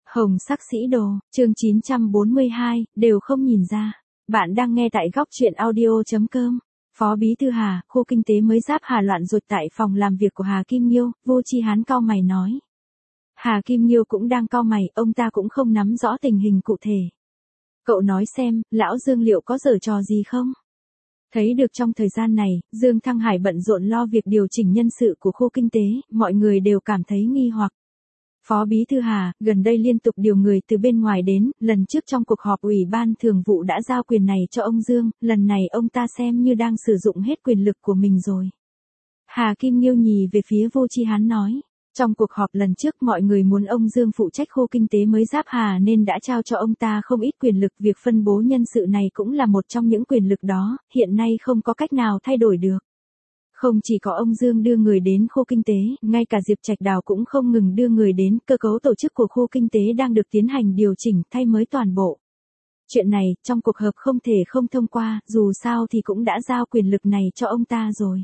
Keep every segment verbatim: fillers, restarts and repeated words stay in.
Hồng sắc sĩ đồ, chương chín trăm bốn mươi hai, đều không nhìn ra. Bạn đang nghe tại góc truyện audio.com. Phó Bí thư Hà, khu kinh tế mới Giáp Hà loạn ruột tại phòng làm việc của Hà Kim Nhiêu, Vô Chi Hán cau mày nói. Hà Kim Nhiêu cũng đang cau mày, ông ta cũng không nắm rõ tình hình cụ thể. Cậu nói xem, lão Dương liệu có giở trò gì không? Thấy được trong thời gian này, Dương Thăng Hải bận rộn lo việc điều chỉnh nhân sự của khu kinh tế, mọi người đều cảm thấy nghi hoặc. Phó Bí thư Hà, gần đây liên tục điều người từ bên ngoài đến, lần trước trong cuộc họp ủy ban thường vụ đã giao quyền này cho ông Dương, lần này ông ta xem như đang sử dụng hết quyền lực của mình rồi. Hà Kim Nhiêu nhì về phía Vô Chi Hán nói, trong cuộc họp lần trước mọi người muốn ông Dương phụ trách khu kinh tế mới Giáp Hà nên đã trao cho ông ta không ít quyền lực, việc phân bố nhân sự này cũng là một trong những quyền lực đó, hiện nay không có cách nào thay đổi được. Không chỉ có ông Dương đưa người đến khu kinh tế, ngay cả Diệp Trạch Đào cũng không ngừng đưa người đến, cơ cấu tổ chức của khu kinh tế đang được tiến hành điều chỉnh, thay mới toàn bộ. Chuyện này, trong cuộc họp không thể không thông qua, dù sao thì cũng đã giao quyền lực này cho ông ta rồi.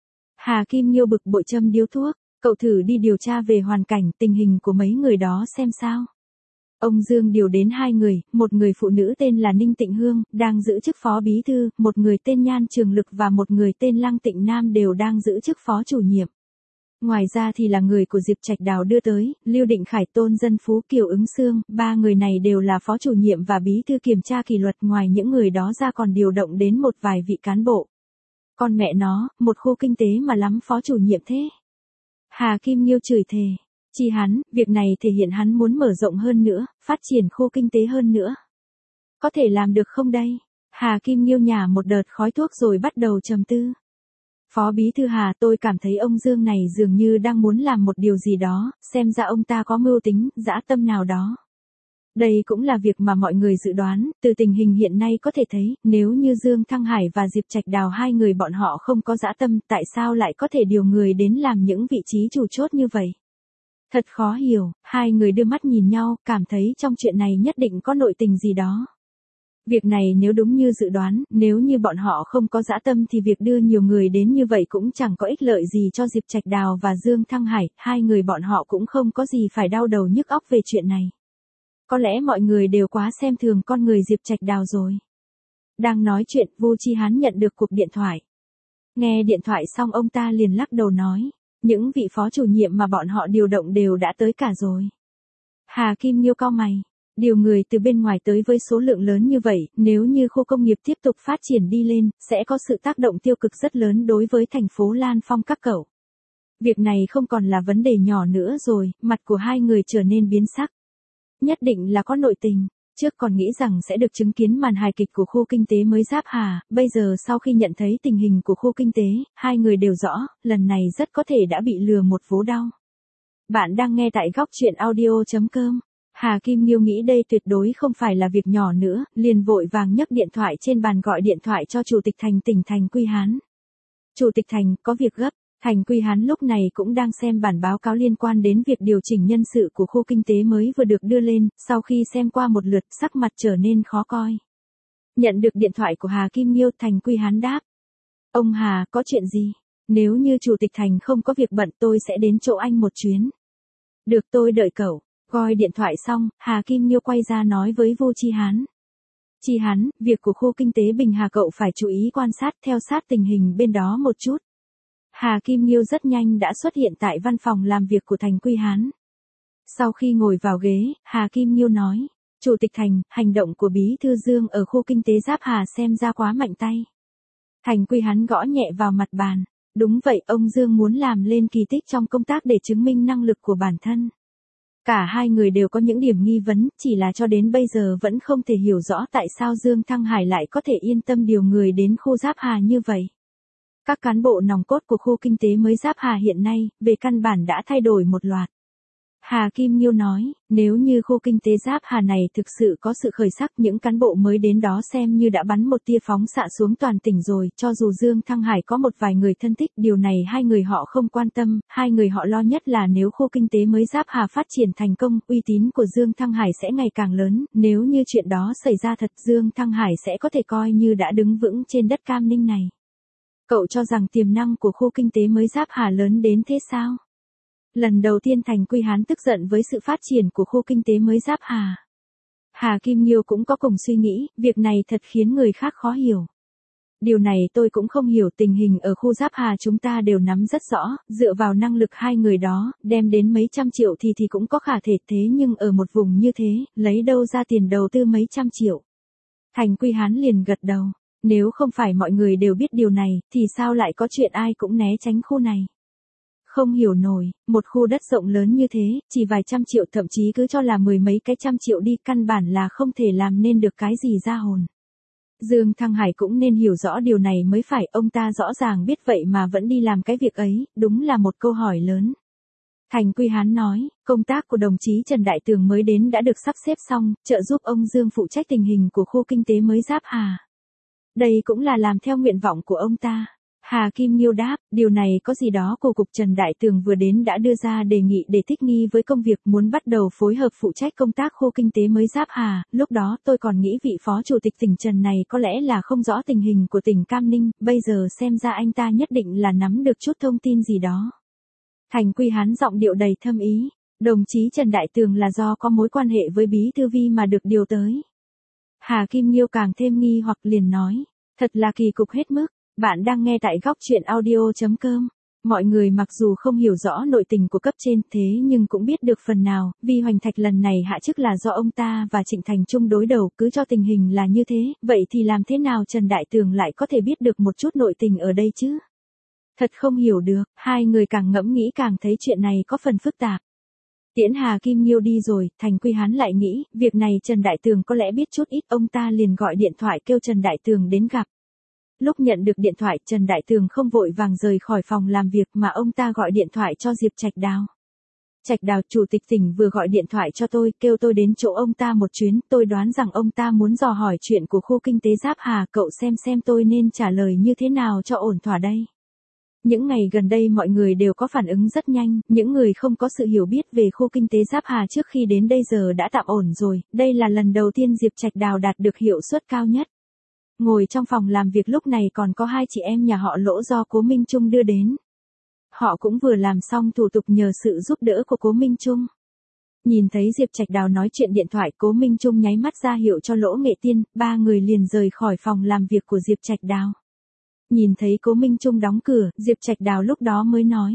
Hà Kim Nhiêu bực bội châm điếu thuốc, cậu thử đi điều tra về hoàn cảnh, tình hình của mấy người đó xem sao. Ông Dương điều đến hai người, một người phụ nữ tên là Ninh Tịnh Hương, đang giữ chức phó bí thư, một người tên Nhan Trường Lực và một người tên Lăng Tịnh Nam đều đang giữ chức phó chủ nhiệm. Ngoài ra thì là người của Diệp Trạch Đào đưa tới, Lưu Định Khải, Tôn Dân Phú, Kiều Ứng Xương, ba người này đều là phó chủ nhiệm và bí thư kiểm tra kỷ luật, ngoài những người đó ra còn điều động đến một vài vị cán bộ. Con mẹ nó, một khu kinh tế mà lắm phó chủ nhiệm thế. Hà Kim Nhiêu chửi thề. Chi hắn, việc này thể hiện hắn muốn mở rộng hơn nữa, phát triển khu kinh tế hơn nữa. Có thể làm được không đây? Hà Kim Nhiêu nhả một đợt khói thuốc rồi bắt đầu trầm tư. Phó Bí thư Hà, tôi cảm thấy ông Dương này dường như đang muốn làm một điều gì đó, xem ra ông ta có mưu tính, dã tâm nào đó. Đây cũng là việc mà mọi người dự đoán, từ tình hình hiện nay có thể thấy, nếu như Dương Thăng Hải và Diệp Trạch Đào hai người bọn họ không có dã tâm, tại sao lại có thể điều người đến làm những vị trí chủ chốt như vậy? Thật khó hiểu, hai người đưa mắt nhìn nhau, cảm thấy trong chuyện này nhất định có nội tình gì đó. Việc này nếu đúng như dự đoán, nếu như bọn họ không có dã tâm thì việc đưa nhiều người đến như vậy cũng chẳng có ích lợi gì cho Diệp Trạch Đào và Dương Thăng Hải, hai người bọn họ cũng không có gì phải đau đầu nhức óc về chuyện này. Có lẽ mọi người đều quá xem thường con người Diệp Trạch Đào rồi. Đang nói chuyện, Vô Chi Hán nhận được cuộc điện thoại. Nghe điện thoại xong ông ta liền lắc đầu nói. Những vị phó chủ nhiệm mà bọn họ điều động đều đã tới cả rồi. Hà Kim Nhiêu cau mày. Điều người từ bên ngoài tới với số lượng lớn như vậy, nếu như khu công nghiệp tiếp tục phát triển đi lên, sẽ có sự tác động tiêu cực rất lớn đối với thành phố Lan Phong các cậu. Việc này không còn là vấn đề nhỏ nữa rồi, mặt của hai người trở nên biến sắc. Nhất định là có nội tình. Trước còn nghĩ rằng sẽ được chứng kiến màn hài kịch của khu kinh tế mới Giáp Hà, bây giờ sau khi nhận thấy tình hình của khu kinh tế, hai người đều rõ, lần này rất có thể đã bị lừa một vố đau. Bạn đang nghe tại góc truyện audio.com. Hà Kim Nhiêu nghĩ đây tuyệt đối không phải là việc nhỏ nữa, liền vội vàng nhấc điện thoại trên bàn gọi điện thoại cho Chủ tịch Thành tỉnh Thành Quy Hán. Chủ tịch Thành, có việc gấp. Thành Quy Hán lúc này cũng đang xem bản báo cáo liên quan đến việc điều chỉnh nhân sự của khu kinh tế mới vừa được đưa lên, sau khi xem qua một lượt, sắc mặt trở nên khó coi. Nhận được điện thoại của Hà Kim Nhiêu, Thành Quy Hán đáp. Ông Hà, có chuyện gì? Nếu như Chủ tịch Thành không có việc bận tôi sẽ đến chỗ anh một chuyến. Được, tôi đợi cậu. Gọi điện thoại xong, Hà Kim Nhiêu quay ra nói với Vô Chi Hán. Chi Hán, việc của khu kinh tế Bình Hà cậu phải chú ý quan sát theo sát tình hình bên đó một chút. Hà Kim Nhiêu rất nhanh đã xuất hiện tại văn phòng làm việc của Thành Quy Hán. Sau khi ngồi vào ghế, Hà Kim Nhiêu nói, Chủ tịch Thành, hành động của Bí thư Dương ở khu kinh tế Giáp Hà xem ra quá mạnh tay. Thành Quy Hán gõ nhẹ vào mặt bàn, đúng vậy, ông Dương muốn làm lên kỳ tích trong công tác để chứng minh năng lực của bản thân. Cả hai người đều có những điểm nghi vấn, chỉ là cho đến bây giờ vẫn không thể hiểu rõ tại sao Dương Thăng Hải lại có thể yên tâm điều người đến khu Giáp Hà như vậy. Các cán bộ nòng cốt của khu kinh tế mới Giáp Hà hiện nay, về căn bản đã thay đổi một loạt. Hà Kim Nhiêu nói, nếu như khu kinh tế Giáp Hà này thực sự có sự khởi sắc, những cán bộ mới đến đó xem như đã bắn một tia phóng xạ xuống toàn tỉnh rồi, cho dù Dương Thăng Hải có một vài người thân thích, điều này hai người họ không quan tâm, hai người họ lo nhất là nếu khu kinh tế mới Giáp Hà phát triển thành công, uy tín của Dương Thăng Hải sẽ ngày càng lớn, nếu như chuyện đó xảy ra thật, Dương Thăng Hải sẽ có thể coi như đã đứng vững trên đất Cam Ninh này. Cậu cho rằng tiềm năng của khu kinh tế mới Giáp Hà lớn đến thế sao? Lần đầu tiên Thành Quy Hán tức giận với sự phát triển của khu kinh tế mới Giáp Hà. Hà Kim Nghiêu cũng có cùng suy nghĩ, việc này thật khiến người khác khó hiểu. Điều này tôi cũng không hiểu, tình hình ở khu Giáp Hà chúng ta đều nắm rất rõ, dựa vào năng lực hai người đó, đem đến mấy trăm triệu thì thì cũng có khả thể, thế nhưng ở một vùng như thế, lấy đâu ra tiền đầu tư mấy trăm triệu. Thành Quy Hán liền gật đầu, nếu không phải mọi người đều biết điều này, thì sao lại có chuyện ai cũng né tránh khu này. Không hiểu nổi, một khu đất rộng lớn như thế, chỉ vài trăm triệu thậm chí cứ cho là mười mấy cái trăm triệu đi, căn bản là không thể làm nên được cái gì ra hồn. Dương Thăng Hải cũng nên hiểu rõ điều này mới phải, ông ta rõ ràng biết vậy mà vẫn đi làm cái việc ấy, đúng là một câu hỏi lớn. Thành Quy Hán nói, công tác của đồng chí Trần Đại Tường mới đến đã được sắp xếp xong, trợ giúp ông Dương phụ trách tình hình của khu kinh tế mới Giáp Hà. Đây cũng là làm theo nguyện vọng của ông ta. Hà Kim Nghiêu đáp, điều này có gì đó, của cục Trần Đại Tường vừa đến đã đưa ra đề nghị để thích nghi với công việc, muốn bắt đầu phối hợp phụ trách công tác khu kinh tế mới Giáp Hà, lúc đó tôi còn nghĩ vị phó chủ tịch tỉnh Trần này có lẽ là không rõ tình hình của tỉnh Cam Ninh, bây giờ xem ra anh ta nhất định là nắm được chút thông tin gì đó. Thành Quy Hán giọng điệu đầy thâm ý, đồng chí Trần Đại Tường là do có mối quan hệ với Bí Thư Vi mà được điều tới. Hà Kim Nghiêu càng thêm nghi hoặc liền nói, thật là kỳ cục hết mức. Bạn đang nghe tại góc chuyện audio chấm com. Mọi người mặc dù không hiểu rõ nội tình của cấp trên thế nhưng cũng biết được phần nào, vì Hoành Thạch lần này hạ chức là do ông ta và Trịnh Thành Trung đối đầu, cứ cho tình hình là như thế, vậy thì làm thế nào Trần Đại Tường lại có thể biết được một chút nội tình ở đây chứ? Thật không hiểu được, hai người càng ngẫm nghĩ càng thấy chuyện này có phần phức tạp. Tiễn Hà Kim Nghiêu đi rồi, Thành Quy Hán lại nghĩ, việc này Trần Đại Tường có lẽ biết chút ít, ông ta liền gọi điện thoại kêu Trần Đại Tường đến gặp. Lúc nhận được điện thoại, Trần Đại Tường không vội vàng rời khỏi phòng làm việc mà ông ta gọi điện thoại cho Diệp Trạch Đào. Trạch Đào, chủ tịch tỉnh vừa gọi điện thoại cho tôi, kêu tôi đến chỗ ông ta một chuyến, tôi đoán rằng ông ta muốn dò hỏi chuyện của khu kinh tế Giáp Hà, cậu xem xem tôi nên trả lời như thế nào cho ổn thỏa đây. Những ngày gần đây mọi người đều có phản ứng rất nhanh, những người không có sự hiểu biết về khu kinh tế Giáp Hà trước khi đến đây giờ đã tạm ổn rồi, đây là lần đầu tiên Diệp Trạch Đào đạt được hiệu suất cao nhất. Ngồi trong phòng làm việc lúc này còn có hai chị em nhà họ Lỗ do Cố Minh Trung đưa đến. Họ cũng vừa làm xong thủ tục nhờ sự giúp đỡ của Cố Minh Trung. Nhìn thấy Diệp Trạch Đào nói chuyện điện thoại, Cố Minh Trung nháy mắt ra hiệu cho Lỗ Nghệ Tiên, ba người liền rời khỏi phòng làm việc của Diệp Trạch Đào. Nhìn thấy Cố Minh Trung đóng cửa, Diệp Trạch Đào lúc đó mới nói.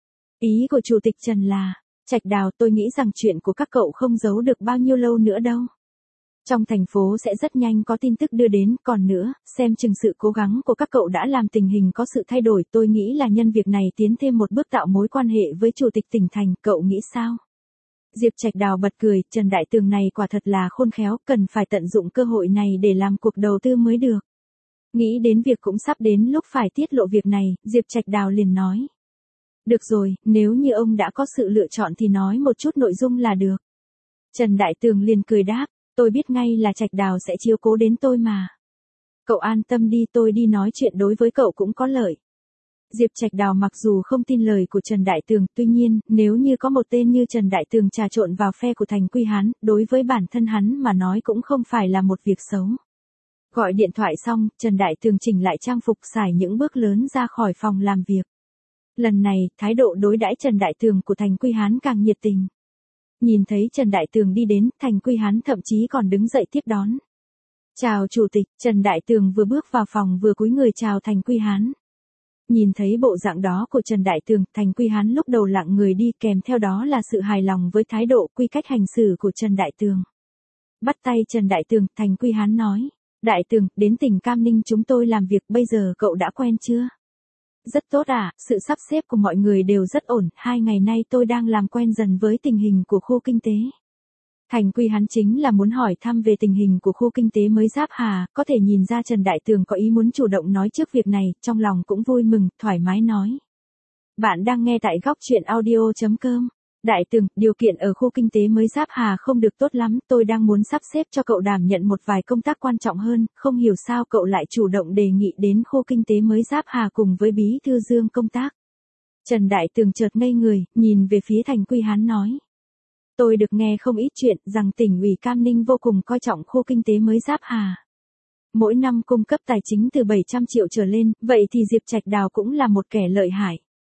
Ý của Chủ tịch Trần là, Trạch Đào, tôi nghĩ rằng chuyện của các cậu không giấu được bao nhiêu lâu nữa đâu. Trong thành phố sẽ rất nhanh có tin tức đưa đến, còn nữa, xem chừng sự cố gắng của các cậu đã làm tình hình có sự thay đổi, tôi nghĩ là nhân việc này tiến thêm một bước tạo mối quan hệ với Chủ tịch tỉnh thành, cậu nghĩ sao? Diệp Trạch Đào bật cười, Trần Đại Tường này quả thật là khôn khéo, cần phải tận dụng cơ hội này để làm cuộc đầu tư mới được. Nghĩ đến việc cũng sắp đến lúc phải tiết lộ việc này, Diệp Trạch Đào liền nói. Được rồi, nếu như ông đã có sự lựa chọn thì nói một chút nội dung là được. Trần Đại Tường liền cười đáp. Tôi biết ngay là Trạch Đào sẽ chiếu cố đến tôi mà. Cậu an tâm đi, tôi đi nói chuyện đối với cậu cũng có lợi. Diệp Trạch Đào mặc dù không tin lời của Trần Đại Tường, tuy nhiên, nếu như có một tên như Trần Đại Tường trà trộn vào phe của Thành Quy Hán, đối với bản thân hắn mà nói cũng không phải là một việc xấu. Gọi điện thoại xong, Trần Đại Tường chỉnh lại trang phục, xài những bước lớn ra khỏi phòng làm việc. Lần này, thái độ đối đãi Trần Đại Tường của Thành Quy Hán càng nhiệt tình. Nhìn thấy Trần Đại Tường đi đến, Thành Quy Hán thậm chí còn đứng dậy tiếp đón. Chào Chủ tịch, Trần Đại Tường vừa bước vào phòng vừa cúi người chào Thành Quy Hán. Nhìn thấy bộ dạng đó của Trần Đại Tường, Thành Quy Hán lúc đầu lặng người đi, kèm theo đó là sự hài lòng với thái độ, quy cách hành xử của Trần Đại Tường. Bắt tay Trần Đại Tường, Thành Quy Hán nói. Đại Tường, đến tỉnh Cam Ninh chúng tôi làm việc, bây giờ cậu đã quen chưa? Rất tốt à, sự sắp xếp của mọi người đều rất ổn, hai ngày nay tôi đang làm quen dần với tình hình của khu kinh tế. Thành Quy Hán chính là muốn hỏi thăm về tình hình của khu kinh tế mới Giáp Hà, có thể nhìn ra Trần Đại Tường có ý muốn chủ động nói trước việc này, trong lòng cũng vui mừng, thoải mái nói. Bạn đang nghe tại góc chuyện audio chấm com. Đại Tường, điều kiện ở khu kinh tế mới Giáp Hà không được tốt lắm, tôi đang muốn sắp xếp cho cậu đảm nhận một vài công tác quan trọng hơn, không hiểu sao cậu lại chủ động đề nghị đến khu kinh tế mới Giáp Hà cùng với Bí Thư Dương công tác. Trần Đại Tường chợt ngây người, nhìn về phía Thành Quy Hán nói. Tôi được nghe không ít chuyện rằng tỉnh ủy Cam Ninh vô cùng coi trọng khu kinh tế mới Giáp Hà. Mỗi năm cung cấp tài chính từ bảy trăm triệu trở lên, vậy thì Diệp Trạch Đào cũng là một kẻ lợi hại.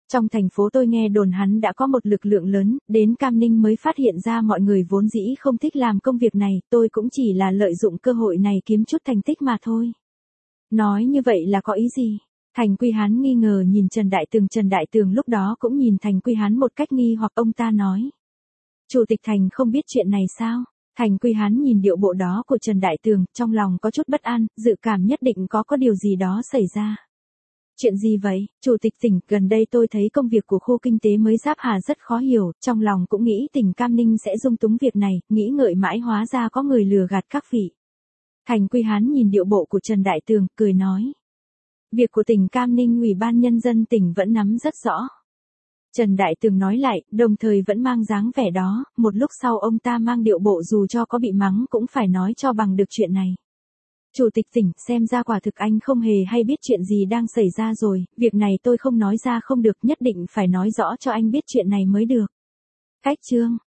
Trong thành phố tôi nghe đồn hắn đã có một lực lượng lớn, đến Cam Ninh mới phát hiện ra mọi người vốn dĩ không thích làm công việc này, tôi cũng chỉ là lợi dụng cơ hội này kiếm chút thành tích mà thôi. Nói như vậy là có ý gì? Thành Quy Hán nghi ngờ nhìn Trần Đại Tường. Trần Đại Tường lúc đó cũng nhìn Thành Quy Hán một cách nghi hoặc. Ông ta nói. Chủ tịch Thành không biết chuyện này sao? Thành Quy Hán nhìn điệu bộ đó của Trần Đại Tường, trong lòng có chút bất an, dự cảm nhất định có có điều gì đó xảy ra. Chuyện gì vậy, Chủ tịch tỉnh, gần đây tôi thấy công việc của khu kinh tế mới Giáp Hà rất khó hiểu, trong lòng cũng nghĩ tỉnh Cam Ninh sẽ dung túng việc này, nghĩ ngợi mãi hóa ra có người lừa gạt các vị. Thành Quy Hán nhìn điệu bộ của Trần Đại Tường, cười nói. Việc của tỉnh Cam Ninh Ủy ban Nhân dân tỉnh vẫn nắm rất rõ. Trần Đại Tường nói lại, đồng thời vẫn mang dáng vẻ đó, một lúc sau ông ta mang điệu bộ dù cho có bị mắng cũng phải nói cho bằng được chuyện này. Chủ tịch tỉnh, xem ra quả thực anh không hề hay biết chuyện gì đang xảy ra rồi, việc này tôi không nói ra không được, nhất định phải nói rõ cho anh biết chuyện này mới được. Cách chương